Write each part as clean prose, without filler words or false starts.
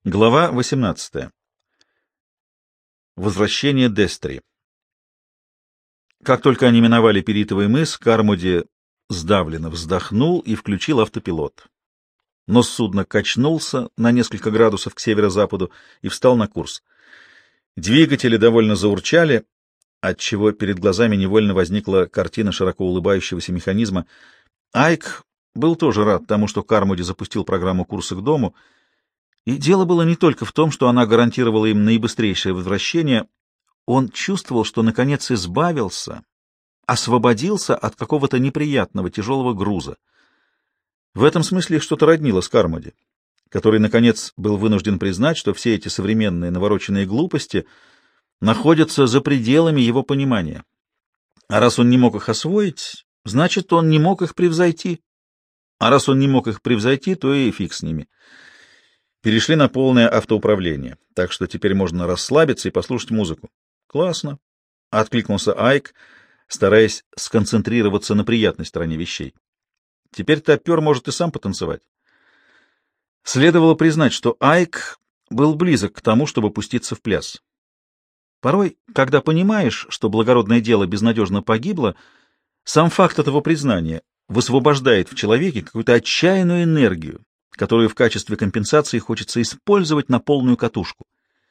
Глава 18. Возвращение Дестри. Как только они миновали Перитовый мыс, Кармоди сдавленно вздохнул и включил автопилот. Нос судна качнулся на несколько градусов к северо-западу и встал на курс. Двигатели довольно заурчали, отчего перед глазами невольно возникла картина широко улыбающегося механизма. Айк был тоже рад тому, что Кармоди запустил программу курса к дому. И дело было не только в том, что она гарантировала им наибыстрейшее возвращение. Он чувствовал, что наконец избавился, освободился от какого-то неприятного тяжелого груза. В этом смысле их что-то роднило с Кармоди, который, наконец, был вынужден признать, что все эти современные навороченные глупости находятся за пределами его понимания. А раз он не мог их освоить, значит, он не мог их превзойти. А раз он не мог их превзойти, то и фиг с ними. Перешли на полное автоуправление, так что теперь можно расслабиться и послушать музыку. Классно, — откликнулся Айк, стараясь сконцентрироваться на приятной стороне вещей. Теперь топер может и сам потанцевать. Следовало признать, что Айк был близок к тому, чтобы пуститься в пляс. Порой, когда понимаешь, что благородное дело безнадежно погибло, сам факт этого признания высвобождает в человеке какую-то отчаянную энергию, которую в качестве компенсации хочется использовать на полную катушку.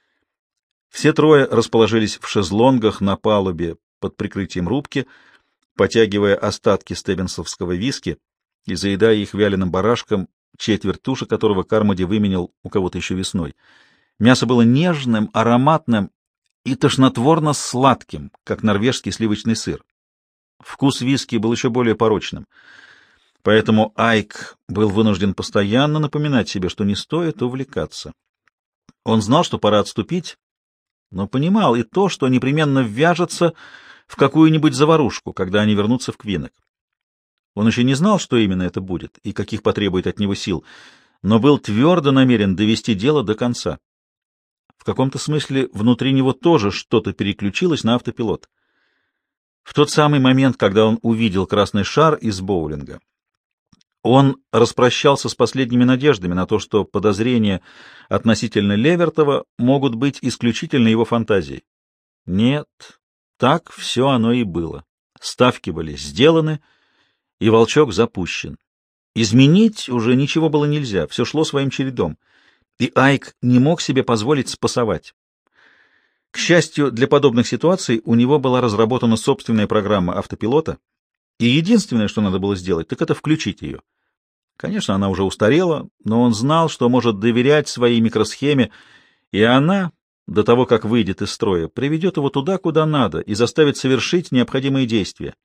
Все трое расположились в шезлонгах на палубе под прикрытием рубки, потягивая остатки стеббинсовского виски и заедая их вяленым барашком, четверть туши которого Кармоди выменял у кого-то еще весной. Мясо было нежным, ароматным и тошнотворно сладким, как норвежский сливочный сыр. Вкус виски был еще более порочным. Поэтому Айк был вынужден постоянно напоминать себе, что не стоит увлекаться. Он знал, что пора отступить, но понимал и то, что непременно ввяжется в какую-нибудь заварушку, когда они вернутся в Квинек. Он еще не знал, что именно это будет и каких потребует от него сил, но был твердо намерен довести дело до конца. В каком-то смысле внутри него тоже что-то переключилось на автопилот. В тот самый момент, когда он увидел красный шар из боулинга, он распрощался с последними надеждами на то, что подозрения относительно Левертова могут быть исключительно его фантазией. Нет, так все оно и было. Ставки были сделаны, и волчок запущен. Изменить уже ничего было нельзя, все шло своим чередом, и Айк не мог себе позволить спасовать. К счастью, для подобных ситуаций у него была разработана собственная программа автопилота, и единственное, что надо было сделать, так это включить ее. Конечно, она уже устарела, но он знал, что может доверять своей микросхеме, и она, до того, как выйдет из строя, приведет его туда, куда надо, и заставит совершить необходимые действия.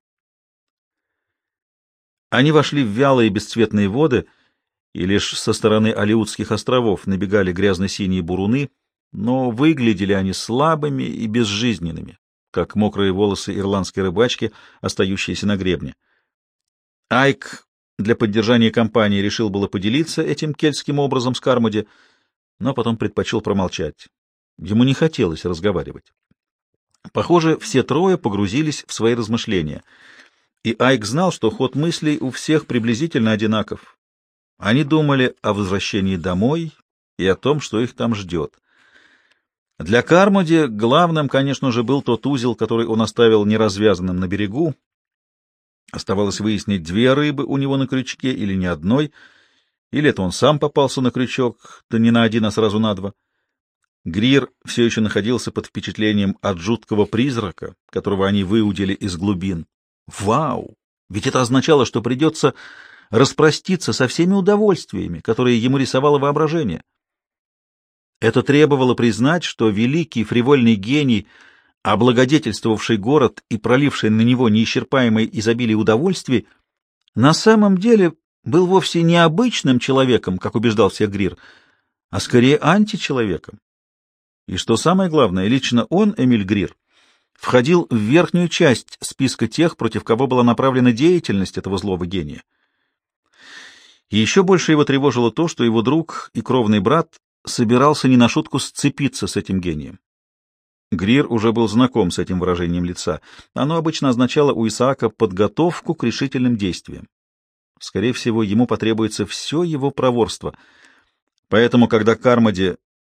Они вошли в вялые бесцветные воды, и лишь со стороны Алеутских островов набегали грязно-синие буруны, но выглядели они слабыми и безжизненными, как мокрые волосы ирландской рыбачки, остающиеся на гребне. Айк для поддержания компании решил было поделиться этим кельтским образом с Кармоди, но потом предпочел промолчать. Ему не хотелось разговаривать. Похоже, все трое погрузились в свои размышления, и Айк знал, что ход мыслей у всех приблизительно одинаков. Они думали о возвращении домой и о том, что их там ждет. Для Кармоди главным, конечно же, был тот узел, который он оставил неразвязанным на берегу. Оставалось выяснить, две рыбы у него на крючке или ни одной, или это он сам попался на крючок, да не на один, а сразу на два. Грир все еще находился под впечатлением от жуткого призрака, которого они выудили из глубин. Вау! Ведь это означало, что придется распроститься со всеми удовольствиями, которые ему рисовало воображение. Это требовало признать, что великий фривольный гений, облагодетельствовавший город и проливший на него неисчерпаемое изобилие удовольствий, на самом деле был вовсе не обычным человеком, как убеждал всех Грир, а скорее античеловеком. И что самое главное, лично он, Эмиль Грир, входил в верхнюю часть списка тех, против кого была направлена деятельность этого злого гения. И еще больше его тревожило то, что его друг и кровный брат собирался не на шутку сцепиться с этим гением. Грир уже был знаком с этим выражением лица. Оно обычно означало у Исаака подготовку к решительным действиям. Скорее всего, ему потребуется все его проворство. Поэтому, когда Кармоди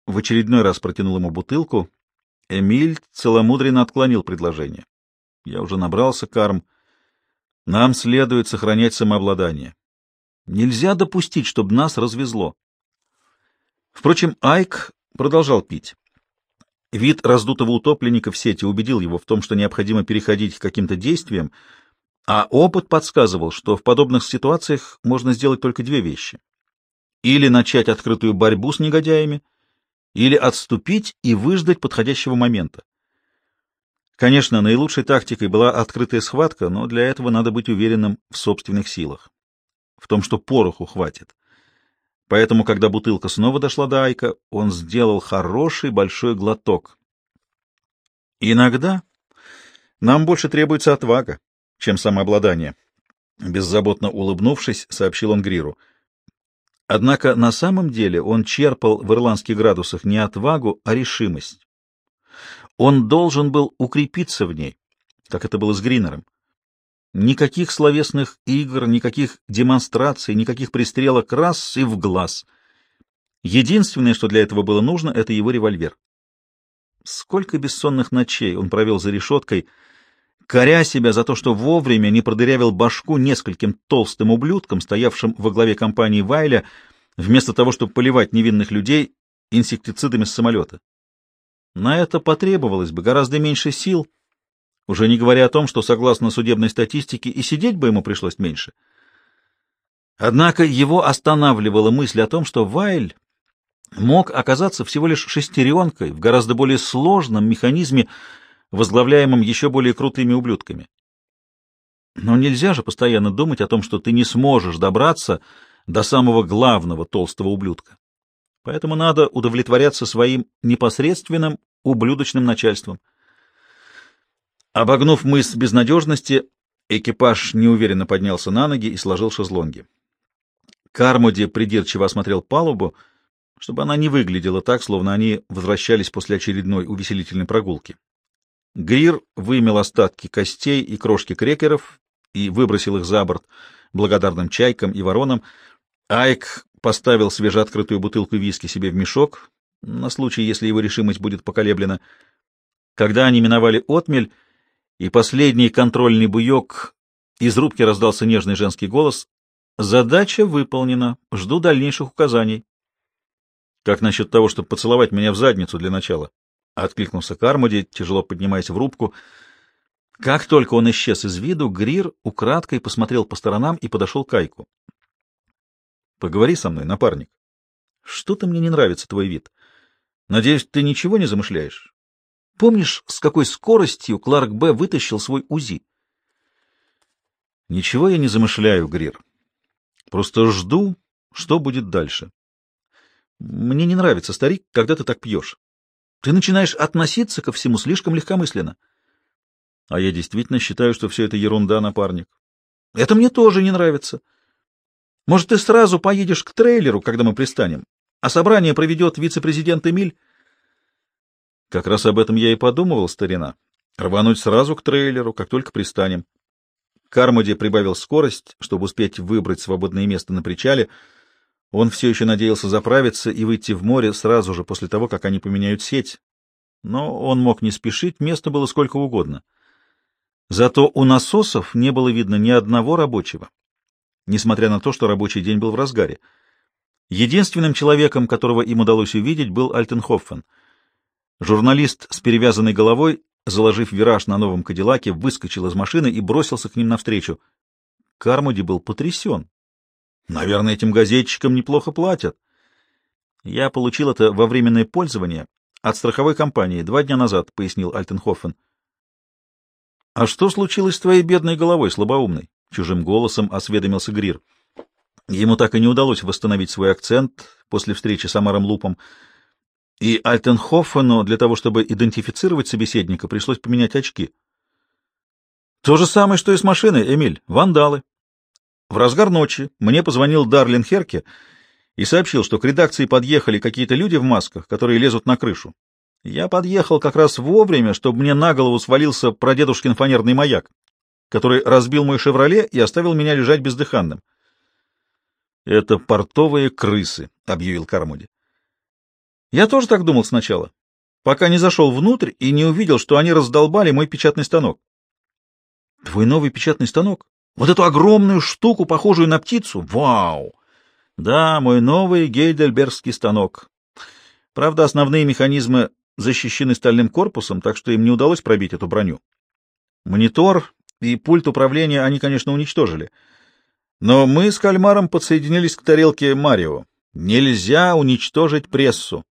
в очередной раз протянул ему бутылку. Эмиль целомудренно отклонил предложение. Я уже набрался, Карм. Нам следует сохранять самообладание. Нельзя допустить, чтобы нас развезло. Впрочем, Айк продолжал пить. Вид раздутого утопленника в сети убедил его в том, что необходимо переходить к каким-то действиям, а опыт подсказывал, что в подобных ситуациях можно сделать только две вещи. Или начать открытую борьбу с негодяями, или отступить и выждать подходящего момента. Конечно, наилучшей тактикой была открытая схватка, но для этого надо быть уверенным в собственных силах, в том, что пороху хватит. Поэтому, когда бутылка снова дошла до Айка, он сделал хороший большой глоток. Иногда нам больше требуется отвага, чем самообладание, беззаботно улыбнувшись, сообщил он Гриру. Однако на самом деле он черпал в ирландских градусах не отвагу, а решимость. Он должен был укрепиться в ней, как это было с Гринером. Никаких словесных игр, никаких демонстраций, никаких пристрелок раз и в глаз. Единственное, что для этого было нужно, — это его револьвер. Сколько бессонных ночей он провел за решеткой, коря себя за то, что вовремя не продырявил башку нескольким толстым ублюдкам, стоявшим во главе компании Вайля, вместо того, чтобы поливать невинных людей инсектицидами с самолета. На это потребовалось бы гораздо меньше сил, уже не говоря о том, что, согласно судебной статистике, и сидеть бы ему пришлось меньше. Однако его останавливала мысль о том, что Вайль мог оказаться всего лишь шестеренкой в гораздо более сложном механизме, возглавляемом еще более крутыми ублюдками. Но нельзя же постоянно думать о том, что ты не сможешь добраться до самого главного толстого ублюдка. Поэтому надо удовлетворяться своим непосредственным ублюдочным начальством. Обогнув мыс безнадежности, экипаж неуверенно поднялся на ноги и сложил шезлонги. Кармоди придирчиво осмотрел палубу, чтобы она не выглядела так, словно они возвращались после очередной увеселительной прогулки. Грир вымел остатки костей и крошки крекеров и выбросил их за борт благодарным чайкам и воронам. Айк поставил свежеоткрытую бутылку виски себе в мешок, на случай, если его решимость будет поколеблена. Когда они миновали отмель, и последний контрольный буек, из рубки раздался нежный женский голос: «Задача выполнена. Жду дальнейших указаний». «Как насчет того, чтобы поцеловать меня в задницу для начала?» — откликнулся Кармоди, тяжело поднимаясь в рубку. Как только он исчез из виду, Грир украдкой посмотрел по сторонам и подошел к Айку. «Поговори со мной, напарник. Что-то мне не нравится твой вид. Надеюсь, ты ничего не замышляешь? Помнишь, с какой скоростью Кларк Б. вытащил свой УЗИ?» «Ничего я не замышляю, Грир. Просто жду, что будет дальше. Мне не нравится, старик, когда ты так пьешь. Ты начинаешь относиться ко всему слишком легкомысленно». «А я действительно считаю, что все это ерунда, напарник». «Это мне тоже не нравится. Может, ты сразу поедешь к трейлеру, когда мы пристанем, а собрание проведет вице-президент Эмиль?» «Как раз об этом я и подумывал, старина. Рвануть сразу к трейлеру, как только пристанем». Кармоди прибавил скорость, чтобы успеть выбрать свободное место на причале. Он все еще надеялся заправиться и выйти в море сразу же после того, как они поменяют сеть. Но он мог не спешить, места было сколько угодно. Зато у насосов не было видно ни одного рабочего, несмотря на то, что рабочий день был в разгаре. Единственным человеком, которого им удалось увидеть, был Альтенхоффен. Журналист с перевязанной головой, заложив вираж на новом кадиллаке, выскочил из машины и бросился к ним навстречу. Кармоди был потрясен. «Наверное, этим газетчикам неплохо платят». «Я получил это во временное пользование от страховой компании 2 дня назад», — пояснил Альтенхоффен. «А что случилось с твоей бедной головой, слабоумной?» — чужим голосом осведомился Грир. Ему так и не удалось восстановить свой акцент после встречи с Амаром Лупом, и Альтенхоффену для того, чтобы идентифицировать собеседника, пришлось поменять очки. «То же самое, что и с машиной, Эмиль. Вандалы. В разгар ночи мне позвонил Дарлин Херке и сообщил, что к редакции подъехали какие-то люди в масках, которые лезут на крышу. Я подъехал как раз вовремя, чтобы мне на голову свалился прадедушкин фанерный маяк, который разбил мой «Шевроле» и оставил меня лежать бездыханным. «Это портовые крысы», — объявил Кармоди. Я тоже так думал сначала, пока не зашел внутрь и не увидел, что они раздолбали мой печатный станок. Твой новый печатный станок? Вот эту огромную штуку, похожую на птицу? Вау! Да, мой новый гейдельбергский станок. Правда, основные механизмы защищены стальным корпусом, так что им не удалось пробить эту броню. Монитор и пульт управления они, конечно, уничтожили. Но мы с кальмаром подсоединились к тарелке Марио. Нельзя уничтожить прессу.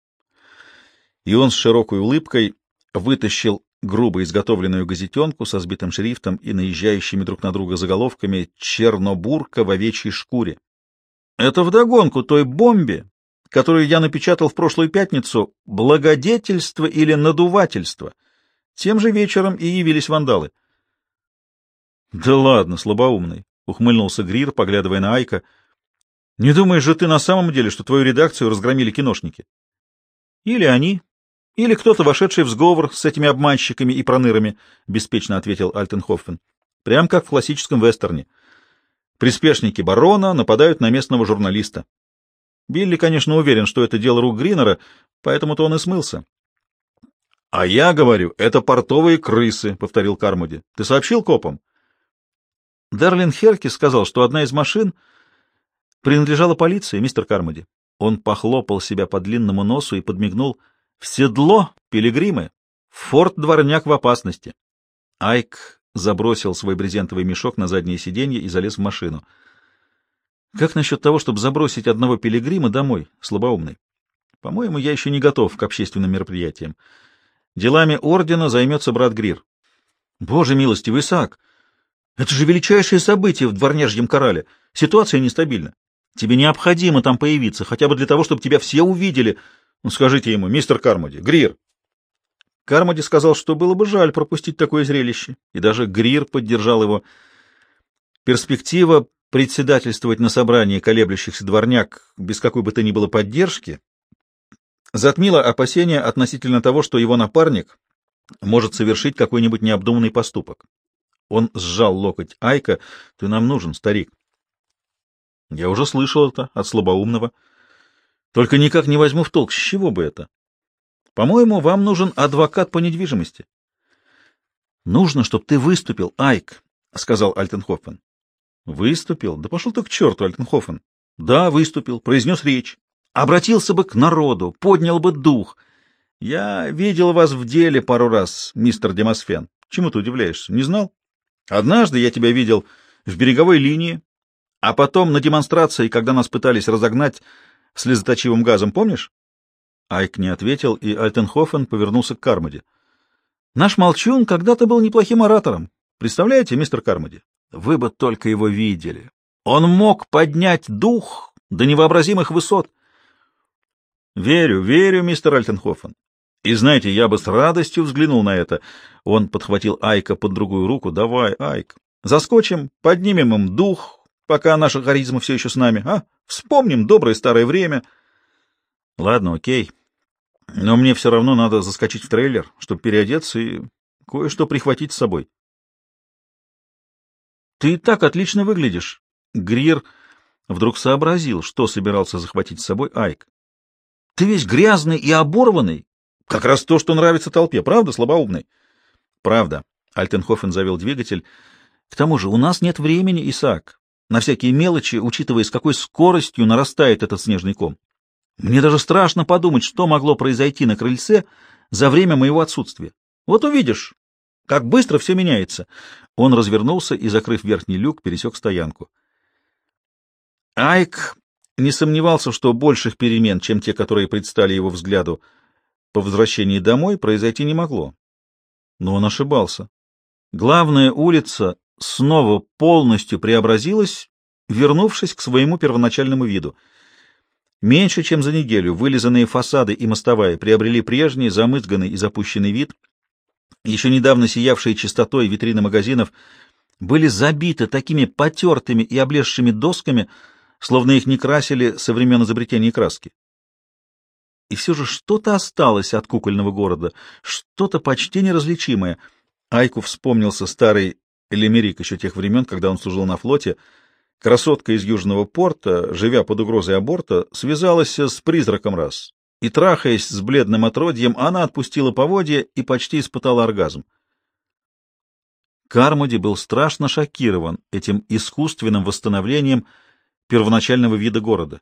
И он с широкой улыбкой вытащил грубо изготовленную газетенку со сбитым шрифтом и наезжающими друг на друга заголовками «Чернобурка в овечьей шкуре». Это вдогонку той бомбе, которую я напечатал в прошлую пятницу, «Благодетельство» или «Надувательство». Тем же вечером и явились вандалы. — Да ладно, слабоумный, — ухмыльнулся Грир, поглядывая на Айка. — Не думаешь же ты на самом деле, что твою редакцию разгромили киношники? — Или они, или кто-то, вошедший в сговор с этими обманщиками и пронырами, — беспечно ответил Альтенхофен. — Прям как в классическом вестерне. Приспешники барона нападают на местного журналиста. Билли, конечно, уверен, что это дело рук Гринера, поэтому-то он и смылся. — А я говорю, это портовые крысы, — повторил Кармоди. — Ты сообщил копам? Дарлин Херки сказал, что одна из машин принадлежала полиции, мистер Кармоди. Он похлопал себя по длинному носу и подмигнул. — В седло, пилигримы! Форт-дворняк в опасности! Айк забросил свой брезентовый мешок на заднее сиденье и залез в машину. — Как насчет того, чтобы забросить одного пилигрима домой, слабоумный? По-моему, я еще не готов к общественным мероприятиям. Делами ордена займется брат Грир. — Боже милостивый, Исаак! Это же величайшее событие в Дворняжьем Корале. Ситуация нестабильна. Тебе необходимо там появиться, хотя бы для того, чтобы тебя все увидели. Ну, скажите ему, мистер Кармоди, Грир. Кармоди сказал, что было бы жаль пропустить такое зрелище, и даже Грир поддержал его. Перспектива председательствовать на собрании колеблющихся дворняк без какой бы то ни было поддержки затмила опасения относительно того, что его напарник может совершить какой-нибудь необдуманный поступок. Он сжал локоть Айка. — Ты нам нужен, старик. — Я уже слышал это от слабоумного. Только никак не возьму в толк, с чего бы это? По-моему, вам нужен адвокат по недвижимости. — Нужно, чтобы ты выступил, Айк, — сказал Альтенхофен. — Выступил? Да пошел ты к черту, Альтенхофен. — Да, выступил, произнес речь. Обратился бы к народу, поднял бы дух. Я видел вас в деле пару раз, мистер Демосфен. Чему ты удивляешься? Не знал? Однажды я тебя видел в береговой линии, а потом на демонстрации, когда нас пытались разогнать слезоточивым газом, помнишь? Айк не ответил, и Альтенхофен повернулся к Кармоди. Наш молчун когда-то был неплохим оратором. Представляете, мистер Кармоди? Вы бы только его видели. Он мог поднять дух до невообразимых высот. Верю, верю, мистер Альтенхофен. И знаете, я бы с радостью взглянул на это. Он подхватил Айка под другую руку. Давай, Айк, заскочим, поднимем им дух, пока наша харизма все еще с нами, а? Вспомним доброе старое время. Ладно, окей. Но мне все равно надо заскочить в трейлер, чтобы переодеться и кое-что прихватить с собой. Ты и так отлично выглядишь. Грир вдруг сообразил, что собирался захватить с собой Айк. Ты весь грязный и оборванный. Как раз то, что нравится толпе. Правда, слабоумный? Правда. Альтенхофен завел двигатель. К тому же у нас нет времени, Исаак, на всякие мелочи, учитывая, с какой скоростью нарастает этот снежный ком. Мне даже страшно подумать, что могло произойти на крыльце за время моего отсутствия. Вот увидишь, как быстро все меняется. Он развернулся и, закрыв верхний люк, пересек стоянку. Айк не сомневался, что больших перемен, чем те, которые предстали его взгляду по возвращении домой, произойти не могло. Но он ошибался. Главная улица снова полностью преобразилась, вернувшись к своему первоначальному виду. Меньше чем за неделю вылизанные фасады и мостовая приобрели прежний, замызганный и запущенный вид. Еще недавно сиявшие чистотой витрины магазинов были забиты такими потертыми и облезшими досками, словно их не красили со времен изобретения краски. И все же что-то осталось от кукольного города, что-то почти неразличимое. Айку вспомнился старый Лемерик еще тех времен, когда он служил на флоте. Красотка из Южного порта, живя под угрозой аборта, связалась с призраком раз и, трахаясь с бледным отродьем, она отпустила поводья и почти испытала оргазм. Кармоди был страшно шокирован этим искусственным восстановлением первоначального вида города.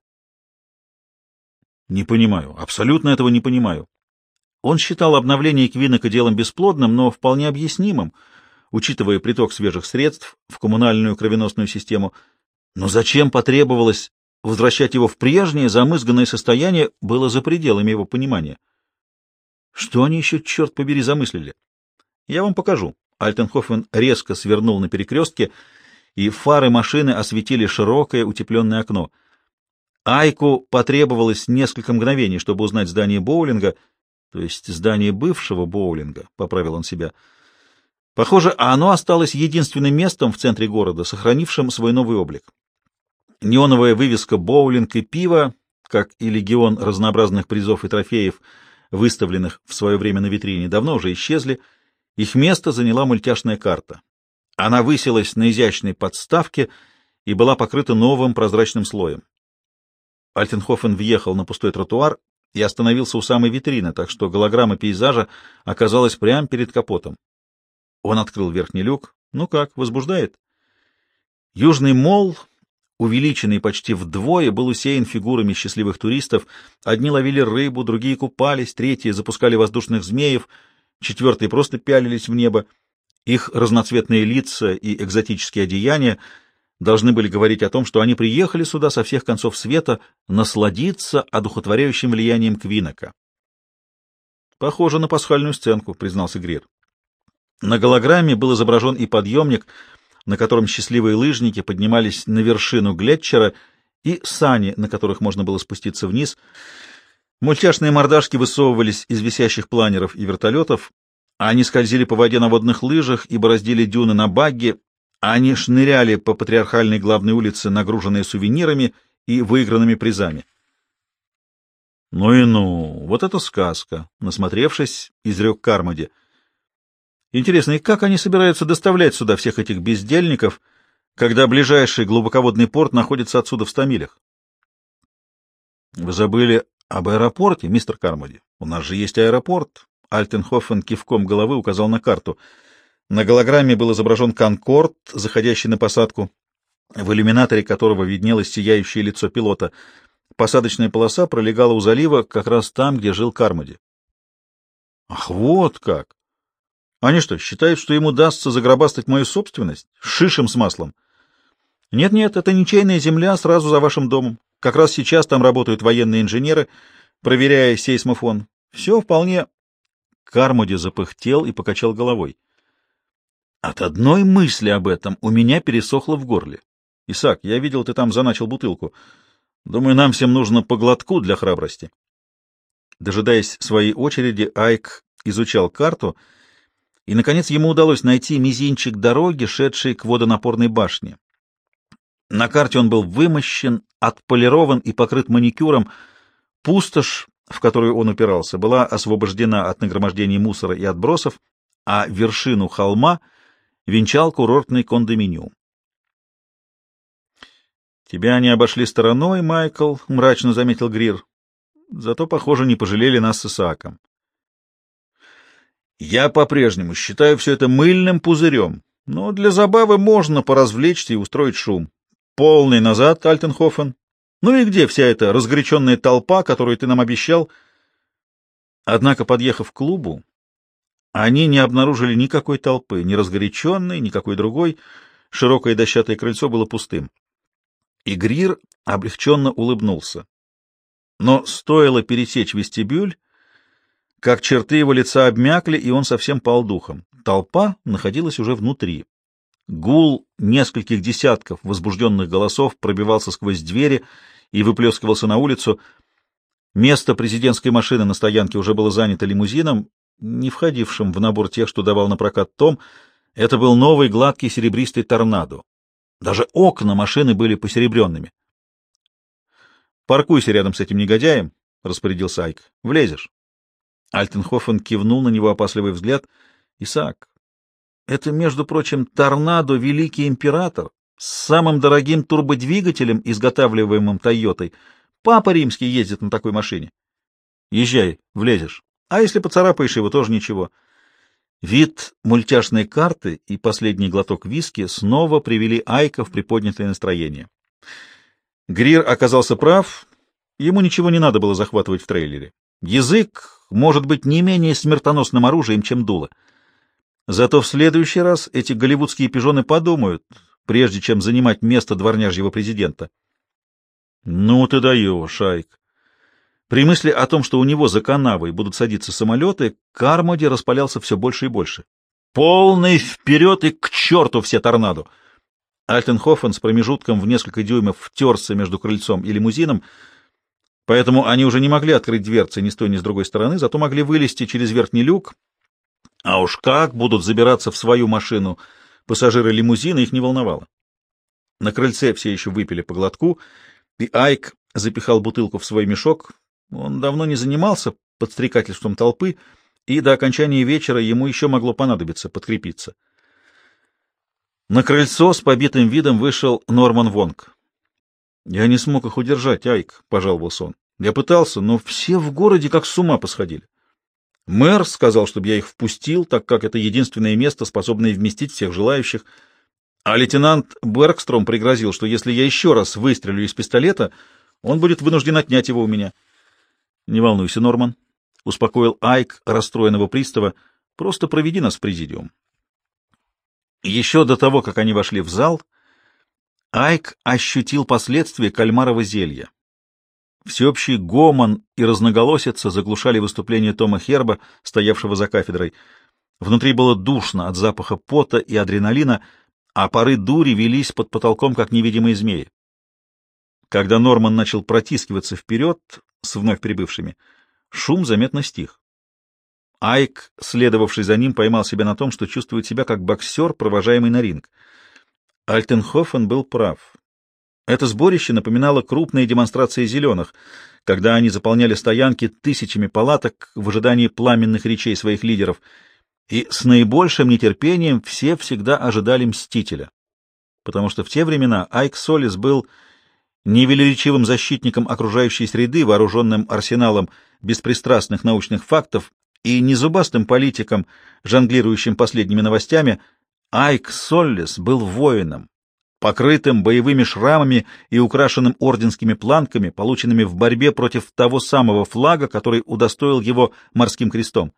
Не понимаю, абсолютно этого не понимаю. Он считал обновление Квинока делом бесплодным, но вполне объяснимым, учитывая приток свежих средств в коммунальную кровеносную систему. Но зачем потребовалось возвращать его в прежнее замызганное состояние, было за пределами его понимания. Что они еще, черт побери, замыслили? Я вам покажу. Альтенхофен резко свернул на перекрестке, и фары машины осветили широкое утепленное окно. Айку потребовалось несколько мгновений, чтобы узнать здание боулинга, то есть здание бывшего боулинга, поправил он себя. Похоже, оно осталось единственным местом в центре города, сохранившим свой новый облик. Неоновая вывеска «Боулинг и пиво», как и легион разнообразных призов и трофеев, выставленных в свое время на витрине, давно уже исчезли. Их место заняла мультяшная карта. Она высилась на изящной подставке и была покрыта новым прозрачным слоем. Альтенхофен въехал на пустой тротуар и остановился у самой витрины, так что голограмма пейзажа оказалась прямо перед капотом. Он открыл верхний люк. Ну как, возбуждает? Южный молл, увеличенный почти вдвое, был усеян фигурами счастливых туристов. Одни ловили рыбу, другие купались, третьи запускали воздушных змеев, четвертые просто пялились в небо. Их разноцветные лица и экзотические одеяния должны были говорить о том, что они приехали сюда со всех концов света насладиться одухотворяющим влиянием Квинока. «Похоже на пасхальную сценку», — признался Грир. На голограмме был изображен и подъемник, на котором счастливые лыжники поднимались на вершину Глетчера, и сани, на которых можно было спуститься вниз. Мультяшные мордашки высовывались из висящих планеров и вертолетов, они скользили по воде на водных лыжах и бороздили дюны на багги, они шныряли по патриархальной главной улице, нагруженные сувенирами и выигранными призами. «Ну и ну, вот это сказка!» — насмотревшись, изрек Кармоди. «Интересно, и как они собираются доставлять сюда всех этих бездельников, когда ближайший глубоководный порт находится отсюда в 100 милях?» «Вы забыли об аэропорте, мистер Кармоди? У нас же есть аэропорт». Альтенхофен кивком головы указал на карту. На голограмме был изображен «Конкорд», заходящий на посадку, в иллюминаторе которого виднелось сияющее лицо пилота. Посадочная полоса пролегала у залива как раз там, где жил Кармоди. «Ах, вот как! Они что, считают, что им удастся загробастать мою собственность? Шишем с маслом!» «Нет-нет, это ничейная земля сразу за вашим домом. Как раз сейчас там работают военные инженеры, проверяя сейсмофон. Все вполне...» Кармоди запыхтел и покачал головой. «От одной мысли об этом у меня пересохло в горле. Исаак, я видел, ты там заначил бутылку. Думаю, нам всем нужно по глотку для храбрости». Дожидаясь своей очереди, Айк изучал карту, и, наконец, ему удалось найти мизинчик дороги, шедшей к водонапорной башне. На карте он был вымощен, отполирован и покрыт маникюром. Пустошь, в которую он упирался, была освобождена от нагромождений мусора и отбросов, а вершину холма венчал курортный кондоминиум. «Тебя они обошли стороной, Майкл», — мрачно заметил Грир. «Зато, похоже, не пожалели нас с Исааком». «Я по-прежнему считаю все это мыльным пузырем, но для забавы можно поразвлечься и устроить шум. Полный назад, Альтенхофен. Ну и где вся эта разгоряченная толпа, которую ты нам обещал?» Однако, подъехав к клубу, они не обнаружили никакой толпы, ни разгоряченной, никакой другой. Широкое дощатое крыльцо было пустым. И Грир облегченно улыбнулся. Но стоило пересечь вестибюль, как черты его лица обмякли, и он совсем пал духом. Толпа находилась уже внутри. Гул нескольких десятков возбужденных голосов пробивался сквозь двери и выплескивался на улицу. Место президентской машины на стоянке уже было занято лимузином, не входившим в набор тех, что давал на прокат Том. Это был новый гладкий серебристый торнадо. Даже окна машины были посеребренными. «Паркуйся рядом с этим негодяем», — распорядился Айк. «Влезешь». Альтенхофен кивнул на него опасливый взгляд. «Исаак, это, между прочим, торнадо Великий Император с самым дорогим турбодвигателем, изготавливаемым Тойотой. Папа Римский ездит на такой машине. Езжай, влезешь. А если поцарапаешь его, тоже ничего. Вид мультяшной карты и последний глоток виски снова привели Айка в приподнятое настроение. Грир оказался прав, ему ничего не надо было захватывать в трейлере. Язык может быть не менее смертоносным оружием, чем дуло. Зато в следующий раз эти голливудские пижоны подумают, прежде чем занимать место дворняжьего президента. Ну ты даешь, Айк. При мысли о том, что у него за канавой будут садиться самолеты, Кармоди распалялся все больше и больше. Полный вперед и к черту все торнадо! Альтенхофен с промежутком в несколько дюймов втерся между крыльцом и лимузином, поэтому они уже не могли открыть дверцы ни с той, ни с другой стороны, зато могли вылезти через верхний люк, а уж как будут забираться в свою машину пассажиры лимузина, их не волновало. На крыльце все еще выпили по глотку, и Айк запихал бутылку в свой мешок. Он давно не занимался подстрекательством толпы, и до окончания вечера ему еще могло понадобиться подкрепиться. На крыльцо с побитым видом вышел Норман Вонг. «Я не смог их удержать, Айк», — пожаловался он. «Я пытался, но все в городе как с ума посходили. Мэр сказал, чтобы я их впустил, так как это единственное место, способное вместить всех желающих, а лейтенант Бергстром пригрозил, что если я еще раз выстрелю из пистолета, он будет вынужден отнять его у меня». «Не волнуйся, Норман», — успокоил Айк расстроенного пристава, — «просто проведи нас в президиум». Еще до того, как они вошли в зал, Айк ощутил последствия кальмарова зелья. Всеобщий гомон и разноголосица заглушали выступление Тома Херба, стоявшего за кафедрой. Внутри было душно от запаха пота и адреналина, а пары дури велись под потолком, как невидимые змеи. Когда Норман начал протискиваться вперед с вновь прибывшими, шум заметно стих. Айк, следовавший за ним, поймал себя на том, что чувствует себя как боксер, провожаемый на ринг. Альтенхофен был прав. Это сборище напоминало крупные демонстрации зеленых, когда они заполняли стоянки тысячами палаток в ожидании пламенных речей своих лидеров, и с наибольшим нетерпением все всегда ожидали мстителя. Потому что в те времена Айк Солис был невелеречивым защитником окружающей среды, вооруженным арсеналом беспристрастных научных фактов, и незубастым политиком, жонглирующим последними новостями. Айк Соллис был воином, покрытым боевыми шрамами и украшенным орденскими планками, полученными в борьбе против того самого флага, который удостоил его морским крестом.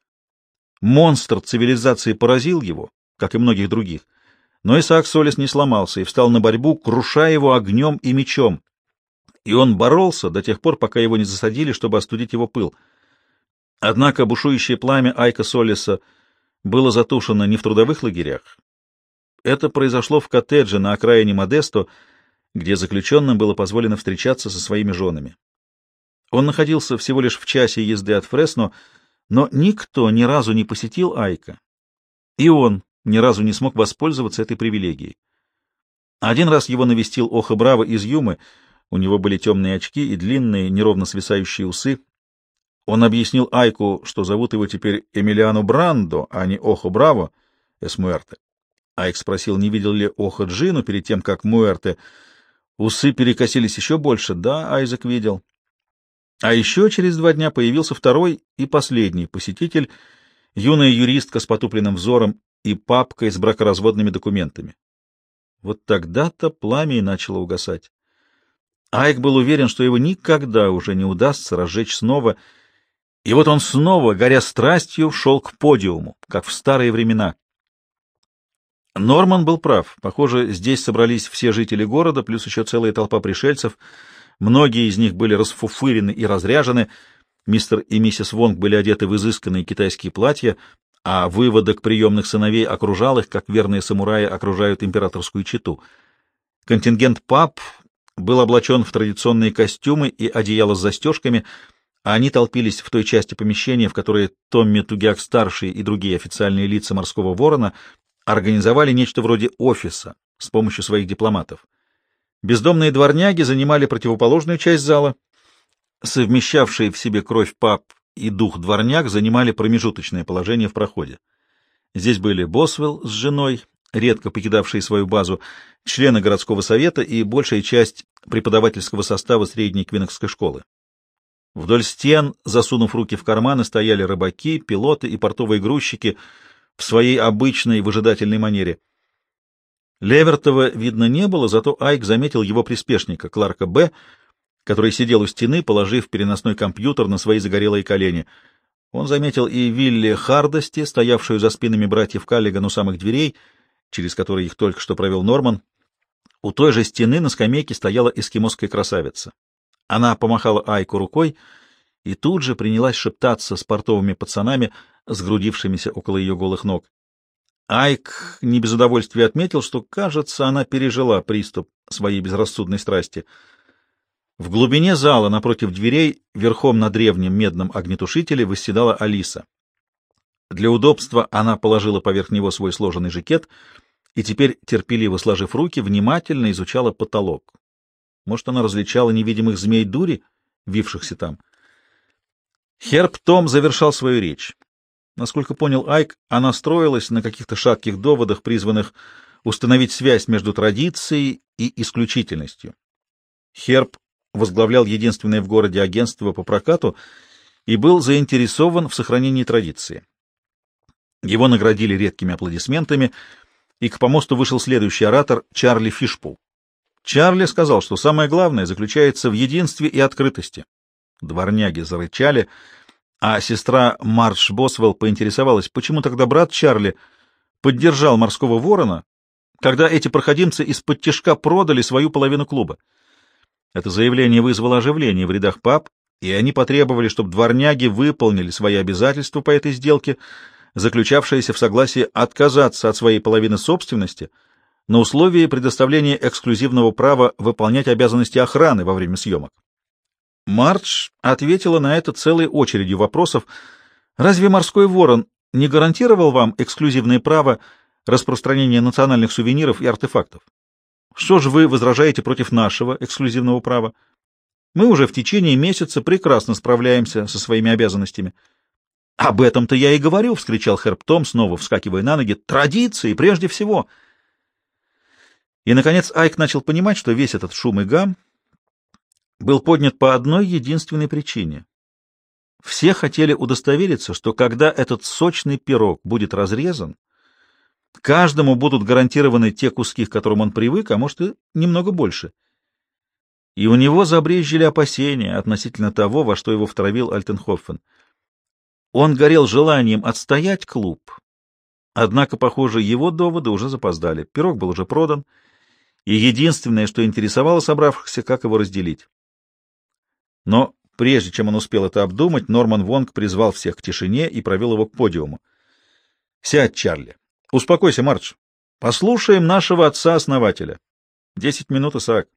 Монстр цивилизации поразил его, как и многих других, но Исаак Солис не сломался и встал на борьбу, крушая его огнем и мечом, и он боролся до тех пор, пока его не засадили, чтобы остудить его пыл. Однако бушующее пламя Айка Солиса было затушено не в трудовых лагерях. Это произошло в коттедже на окраине Модесто, где заключенным было позволено встречаться со своими женами. Он находился всего лишь в часе езды от Фресно, но никто ни разу не посетил Айка, и он ни разу не смог воспользоваться этой привилегией. Один раз его навестил Охо Браво из Юмы, у него были темные очки и длинные, неровно свисающие усы. Он объяснил Айку, что зовут его теперь Эмилиано Брандо, а не Охо Браво эс Муэрте. Айк спросил, не видел ли Охо Джину перед тем, как Муэрте. Усы перекосились еще больше. Да, Айзек видел. А еще через 2 дня появился второй и последний посетитель, юная юристка с потупленным взором и папкой с бракоразводными документами. Вот тогда-то пламя и начало угасать. Айк был уверен, что его никогда уже не удастся разжечь снова. И вот он снова, горя страстью, шел к подиуму, как в старые времена. Норман был прав. Похоже, здесь собрались все жители города, плюс еще целая толпа пришельцев. Многие из них были расфуфырены и разряжены. Мистер и миссис Вонг были одеты в изысканные китайские платья, а выводок приемных сыновей окружал их, как верные самураи окружают императорскую чету. Контингент пап был облачен в традиционные костюмы и одеяла с застежками, а они толпились в той части помещения, в которой Томми Тугяк-старший и другие официальные лица морского ворона организовали нечто вроде офиса с помощью своих дипломатов. Бездомные дворняги занимали противоположную часть зала. Совмещавшие в себе кровь пап и дух дворняг занимали промежуточное положение в проходе. Здесь были Босвелл с женой, редко покидавшие свою базу, члены городского совета и большая часть преподавательского состава средней Квинокской школы. Вдоль стен, засунув руки в карманы, стояли рыбаки, пилоты и портовые грузчики в своей обычной выжидательной манере. Левертова видно не было, зато Айк заметил его приспешника, Кларка Б., который сидел у стены, положив переносной компьютер на свои загорелые колени. Он заметил и Вилли Хардости, стоявшую за спинами братьев Каллиган у самых дверей, через которые их только что провел Норман. У той же стены на скамейке стояла эскимосская красавица. Она помахала Айку рукой и тут же принялась шептаться с портовыми пацанами, сгрудившимися около ее голых ног. Айк не без удовольствия отметил, что, кажется, она пережила приступ своей безрассудной страсти. В глубине зала, напротив дверей, верхом на древнем медном огнетушителе, восседала Алиса. Для удобства она положила поверх него свой сложенный жакет и теперь, терпеливо сложив руки, внимательно изучала потолок. Может, она различала невидимых змей дури, вившихся там? Херб Том завершал свою речь. Насколько понял Айк, она строилась на каких-то шатких доводах, призванных установить связь между традицией и исключительностью. Херб возглавлял единственное в городе агентство по прокату и был заинтересован в сохранении традиции. Его наградили редкими аплодисментами, и к помосту вышел следующий оратор Чарли Фишпул. Чарли сказал, что самое главное заключается в единстве и открытости. Дворняги зарычали, а сестра Мардж Босвелл поинтересовалась, почему тогда брат Чарли поддержал морского ворона, когда эти проходимцы из-под тишка продали свою половину клуба. Это заявление вызвало оживление в рядах паб, и они потребовали, чтобы дворняги выполнили свои обязательства по этой сделке, заключавшиеся в согласии отказаться от своей половины собственности на условии предоставления эксклюзивного права выполнять обязанности охраны во время съемок. Мардж ответила на это целой очередью вопросов. Разве морской ворон не гарантировал вам эксклюзивное право распространения национальных сувениров и артефактов? Что же вы возражаете против нашего эксклюзивного права? Мы уже в течение месяца прекрасно справляемся со своими обязанностями. — Об этом-то я и говорю, — вскричал Херб Том, снова вскакивая на ноги. — Традиции прежде всего. И, наконец, Айк начал понимать, что весь этот шум и гам был поднят по одной единственной причине. Все хотели удостовериться, что когда этот сочный пирог будет разрезан, каждому будут гарантированы те куски, к которым он привык, а может и немного больше. И у него забрезжили опасения относительно того, во что его втравил Альтенхофен. Он горел желанием отстоять клуб, однако, похоже, его доводы уже запоздали. Пирог был уже продан, и единственное, что интересовало собравшихся, как его разделить. Но прежде чем он успел это обдумать, Норман Вонг призвал всех к тишине и провел его к подиуму. — Сядь, Чарли. Успокойся, Мардж. Послушаем нашего отца-основателя. 10 минут, Исаак.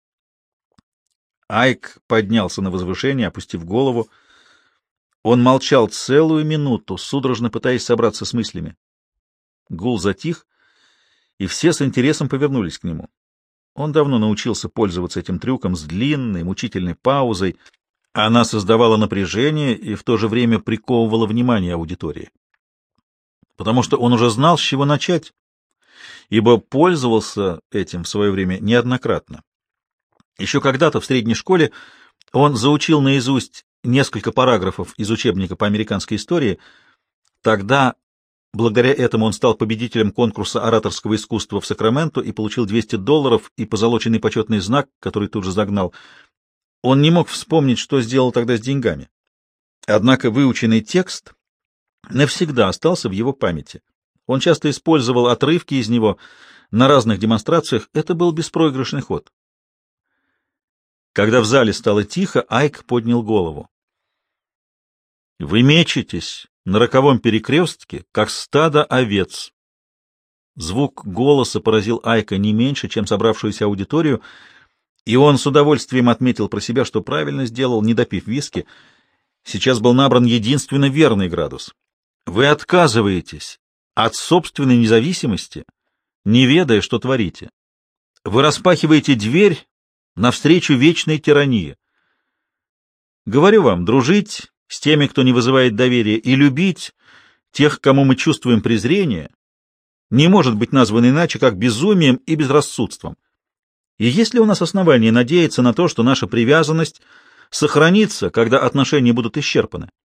Айк поднялся на возвышение, опустив голову. Он молчал целую минуту, судорожно пытаясь собраться с мыслями. Гул затих, и все с интересом повернулись к нему. Он давно научился пользоваться этим трюком с длинной, мучительной паузой. Она создавала напряжение и в то же время приковывала внимание аудитории. Потому что он уже знал, с чего начать, ибо пользовался этим в свое время неоднократно. Еще когда-то в средней школе он заучил наизусть несколько параграфов из учебника по американской истории. Тогда, благодаря этому, он стал победителем конкурса ораторского искусства в Сакраменто и получил $200 и позолоченный почетный знак, который тут же загнал. Он не мог вспомнить, что сделал тогда с деньгами. Однако выученный текст навсегда остался в его памяти. Он часто использовал отрывки из него на разных демонстрациях. Это был беспроигрышный ход. Когда в зале стало тихо, Айк поднял голову. «Вы мечетесь на роковом перекрестке, как стадо овец». Звук голоса поразил Айка не меньше, чем собравшуюся аудиторию, и он с удовольствием отметил про себя, что правильно сделал, не допив виски. Сейчас был набран единственно верный градус. Вы отказываетесь от собственной независимости, не ведая, что творите. Вы распахиваете дверь навстречу вечной тирании. Говорю вам, дружить с теми, кто не вызывает доверия, и любить тех, кому мы чувствуем презрение, не может быть названо иначе, как безумием и безрассудством. И есть ли у нас основания надеяться на то, что наша привязанность сохранится, когда отношения будут исчерпаны.